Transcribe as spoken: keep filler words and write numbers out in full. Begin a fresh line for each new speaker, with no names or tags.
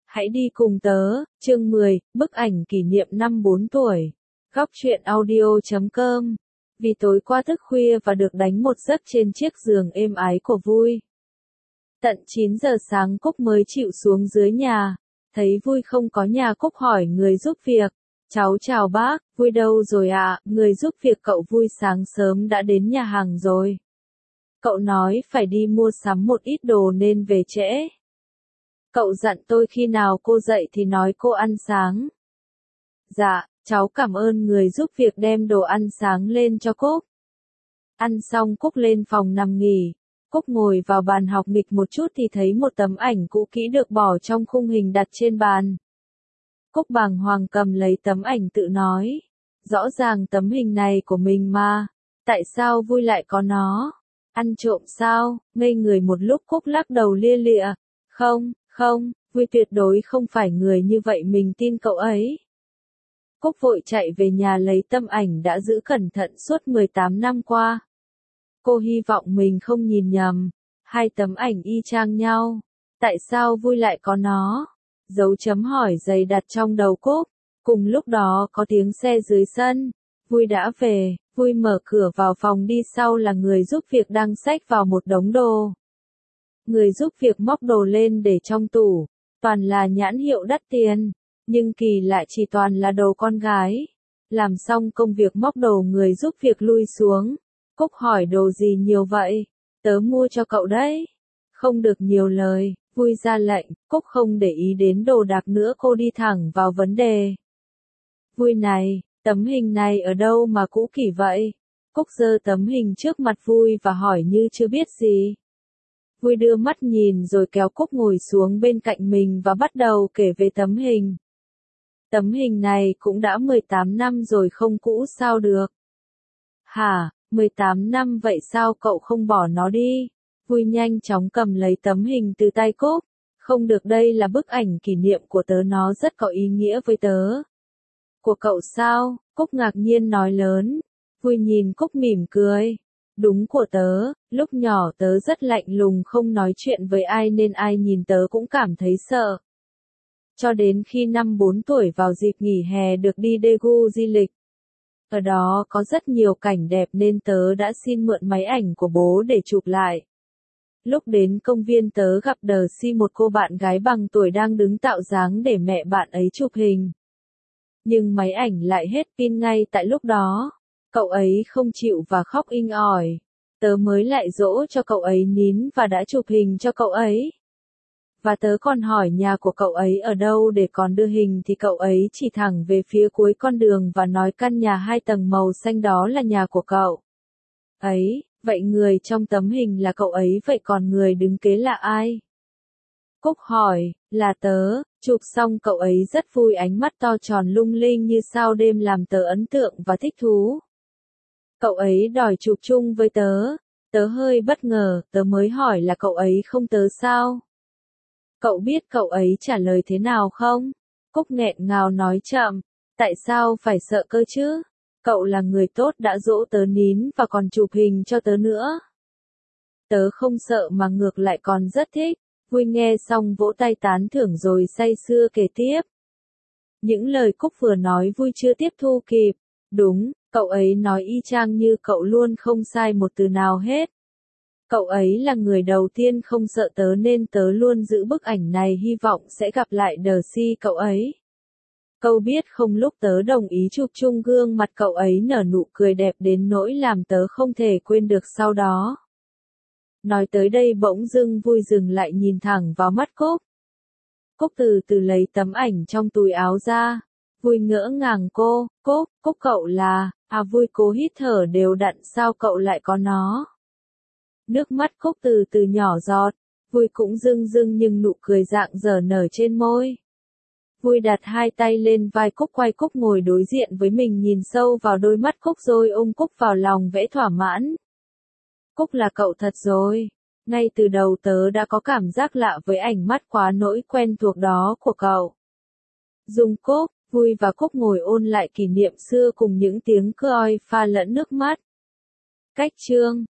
Hãy đi cùng tớ, chương mười, bức ảnh kỷ niệm năm bốn tuổi. Góc truyện audio chấm com. Vì tối qua thức khuya và được đánh một giấc trên chiếc giường êm ái của Vui. Tận chín giờ sáng Cúc mới chịu xuống dưới nhà. Thấy Vui không có nhà, Cúc hỏi người giúp việc. Cháu chào bác, Vui đâu rồi ạ? À? Người giúp việc cậu Vui sáng sớm đã đến nhà hàng rồi. Cậu nói phải đi mua sắm một ít đồ nên về trễ. Cậu dặn tôi khi nào cô dậy thì nói cô ăn sáng. Dạ, cháu cảm ơn người giúp việc đem đồ ăn sáng lên cho Cúc. Ăn xong Cúc lên phòng nằm nghỉ. Cúc ngồi vào bàn học nghịch một chút thì thấy một tấm ảnh cũ kỹ được bỏ trong khung hình đặt trên bàn. Cúc bàng hoàng cầm lấy tấm ảnh tự nói. Rõ ràng tấm hình này của mình mà. Tại sao Vui lại có nó? Ăn trộm sao? Ngây người một lúc Cúc lắc đầu lia lịa. Không, không, Vui tuyệt đối không phải người như vậy, mình tin cậu ấy. Cúc vội chạy về nhà lấy tấm ảnh đã giữ cẩn thận suốt mười tám năm qua. Cô hy vọng mình không nhìn nhầm. Hai tấm ảnh y chang nhau. Tại sao Vui lại có nó? Dấu chấm hỏi dày đặt trong đầu Cúc. Cùng lúc đó có tiếng xe dưới sân. Vui đã về. Vui mở cửa vào phòng đi, sau là người giúp việc đang xách vào một đống đồ. Người giúp việc móc đồ lên để trong tủ. Toàn là nhãn hiệu đắt tiền. Nhưng kỳ lạ chỉ toàn là đồ con gái. Làm xong công việc móc đồ, người giúp việc lui xuống. Cúc hỏi đồ gì nhiều vậy? Tớ mua cho cậu đấy. Không được nhiều lời. Vui ra lệnh. Cúc không để ý đến đồ đạc nữa, cô đi thẳng vào vấn đề. Vui này, tấm hình này ở đâu mà cũ kỹ vậy? Cúc giơ tấm hình trước mặt Vui và hỏi như chưa biết gì. Vui đưa mắt nhìn rồi kéo Cúc ngồi xuống bên cạnh mình và bắt đầu kể về tấm hình. Tấm hình này cũng đã mười tám năm rồi, không cũ sao được? Hả, mười tám năm vậy sao cậu không bỏ nó đi? Vui nhanh chóng cầm lấy tấm hình từ tay Cúc. Không được, đây là bức ảnh kỷ niệm của tớ, nó rất có ý nghĩa với tớ. Của cậu sao? Cúc ngạc nhiên nói lớn. Vui nhìn Cúc mỉm cười. Đúng của tớ, lúc nhỏ tớ rất lạnh lùng, không nói chuyện với ai nên ai nhìn tớ cũng cảm thấy sợ. Cho đến khi năm bốn tuổi vào dịp nghỉ hè được đi Daegu di lịch. Ở đó có rất nhiều cảnh đẹp nên tớ đã xin mượn máy ảnh của bố để chụp lại. Lúc đến công viên tớ gặp Đờ-si, một cô bạn gái bằng tuổi đang đứng tạo dáng để mẹ bạn ấy chụp hình. Nhưng máy ảnh lại hết pin ngay tại lúc đó. Cậu ấy không chịu và khóc inh ỏi. Tớ mới lại dỗ cho cậu ấy nín và đã chụp hình cho cậu ấy. Và tớ còn hỏi nhà của cậu ấy ở đâu để còn đưa hình thì cậu ấy chỉ thẳng về phía cuối con đường và nói căn nhà hai tầng màu xanh đó là nhà của cậu ấy. Vậy người trong tấm hình là cậu ấy, vậy còn người đứng kế là ai? Cúc hỏi, là tớ. Chụp xong cậu ấy rất vui, ánh mắt to tròn lung linh như sao đêm làm tớ ấn tượng và thích thú. Cậu ấy đòi chụp chung với tớ. Tớ hơi bất ngờ, tớ mới hỏi là cậu ấy không tớ sao? Cậu biết cậu ấy trả lời thế nào không? Cúc nghẹn ngào nói chậm. Tại sao phải sợ cơ chứ? Cậu là người tốt, đã dỗ tớ nín và còn chụp hình cho tớ nữa. Tớ không sợ mà ngược lại còn rất thích. Vui nghe xong vỗ tay tán thưởng rồi say sưa kể tiếp. Những lời Cúc vừa nói Vui chưa tiếp thu kịp. Đúng, cậu ấy nói y chang như cậu luôn, không sai một từ nào hết. Cậu ấy là người đầu tiên không sợ tớ nên tớ luôn giữ bức ảnh này, hy vọng sẽ gặp lại Đờ-si cậu ấy. Cậu biết không, lúc tớ đồng ý chụp chung, gương mặt cậu ấy nở nụ cười đẹp đến nỗi làm tớ không thể quên được sau đó. Nói tới đây bỗng dưng Vui dừng lại, nhìn thẳng vào mắt Cúc. Cúc từ từ lấy tấm ảnh trong túi áo ra. Vui ngỡ ngàng cô, Cúc, Cúc cậu là, à Vui cố hít thở đều đặn, sao cậu lại có nó? Nước mắt Cúc từ từ nhỏ giọt. Vui cũng rưng rưng nhưng nụ cười rạng rỡ nở trên môi. Vui đặt hai tay lên vai Cúc, quay Cúc ngồi đối diện với mình, nhìn sâu vào đôi mắt Cúc rồi ôm Cúc vào lòng vẽ thỏa mãn. Cúc là cậu thật rồi. Ngay từ đầu tớ đã có cảm giác lạ với ánh mắt quá nỗi quen thuộc đó của cậu. Dung Cúc, Vui và Cúc ngồi ôn lại kỷ niệm xưa cùng những tiếng cười pha lẫn nước mắt. Cách chương